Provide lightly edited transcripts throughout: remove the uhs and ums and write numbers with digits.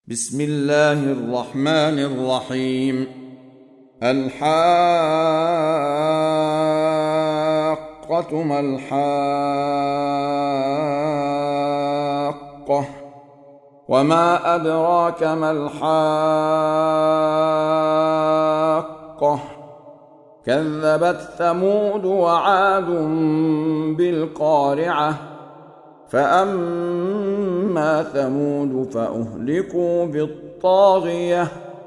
بسم الله الرحمن الرحيم. الحاقة ما الحاقة وما أدراك ما الحاقة كذبت ثمود وعاد بالقارعة فأما ثمود فأهلكوا بالطاغية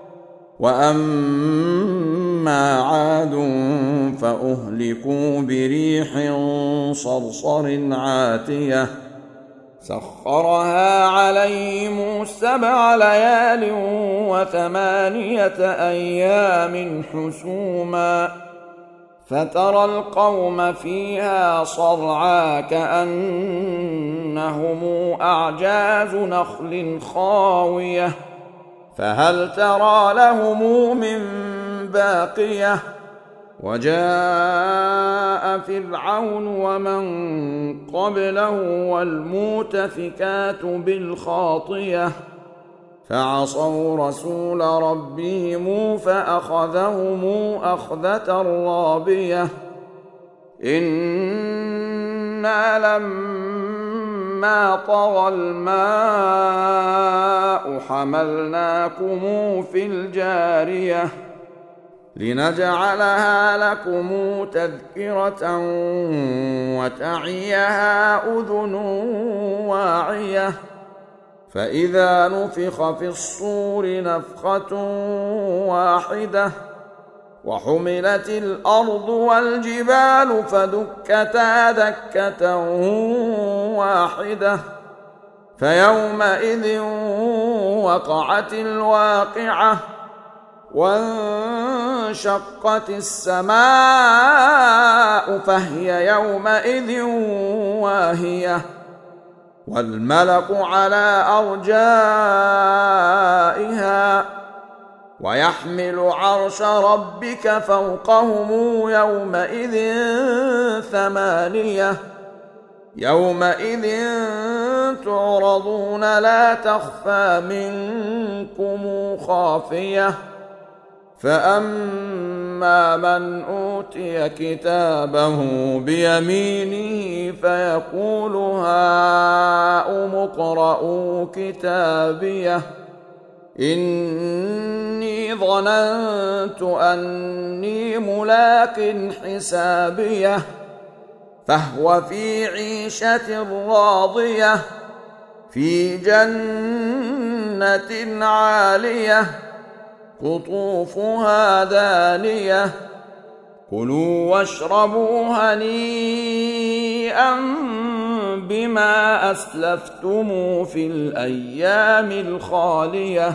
وأما عاد فأهلكوا بريح صرصر عاتية سخرها عليهم 7 ليال و8 أيام حسوما فترى القوم فيها صرعى كأنهم أعجاز نخل خاوية فهل ترى لهم من باقية وجاء فرعون ومن قبله والمؤتفكات بالخاطية فعصوا رسول ربهم فأخذهم أخذة رابية إنا لما طغى الماء حملناكم في الجارية لنجعلها لكم تذكرة وتعيها أذن واعية فإذا نفخ في الصور نفخة واحدة وحملت الأرض والجبال فدكتا دكة واحدة فيومئذ وقعت الواقعة وانشقت السماء فهي يومئذ واهية والملك على أرجائها ويحمل عرش ربك فوقهم يومئذ 8 يومئذ تعرضون لا تخفى منكم خافية فأما من أوتي كتابه بيمينه فيقول هاؤم اقرءوا كتابيه إني ظننت أني ملاق حسابيه فهو في عيشة راضية في جنة عالية قطوفها دانية كلوا واشربوا هنيئا بما أسلفتم في الأيام الخالية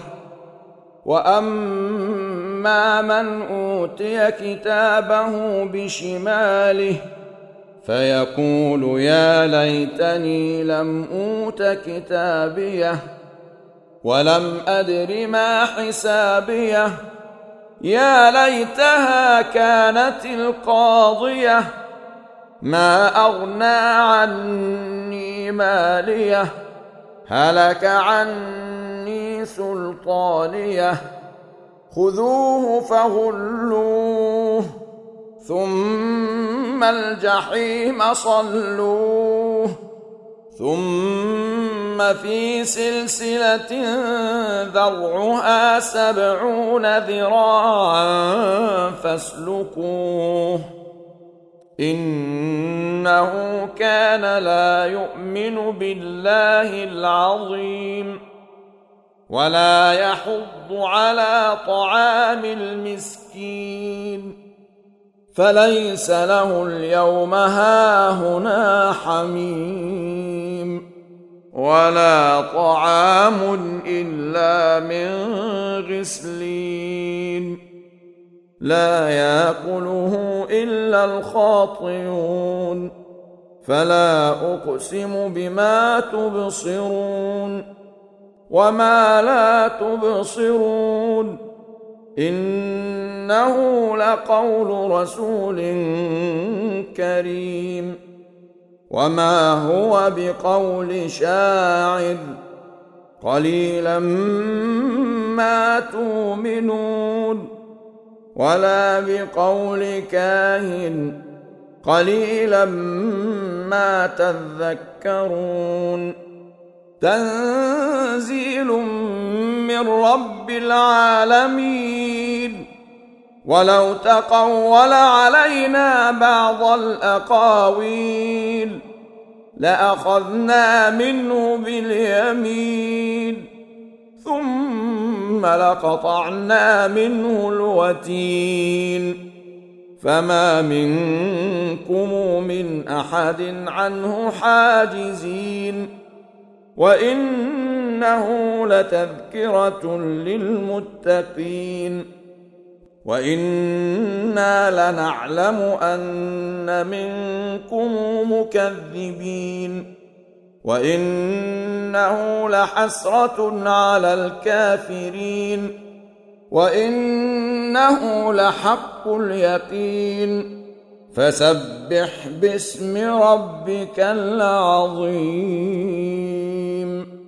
وأما من أوتي كتابه بشماله فيقول يا ليتني لم أوت كتابيه ولم أدر ما حسابيه يا ليتها كانت القاضية ما أغنى عني ماليه هلك عني سلطانيه خذوه فغلوه ثم الجحيم صلوه ثم في سلسلة ذرعها 70 ذراعا فاسلكوه إنه كان لا يؤمن بالله العظيم ولا يحض على طعام المسكين فليس له اليوم هاهنا حميم ولا طعام إلا من غسلين لا يأكله إلا الخاطئون فلا أقسم بما تبصرون وما لا تبصرون إنه لقول رسول كريم وما هو بقول شاعر قليلا ما تؤمنون ولا بقول كاهن قليلا ما تذكرون تنزيل من رب العالمين ولو تقول علينا بعض الأقاويل لأخذنا منه باليمين ثم لقطعنا منه الوتين فما منكم من أحد عنه حاجزين وإنه لتذكرة للمتقين وإنا لنعلم أن منكم مكذبين وإنه لحسرة على الكافرين وإنه لحق اليقين فسبح باسم ربك العظيم.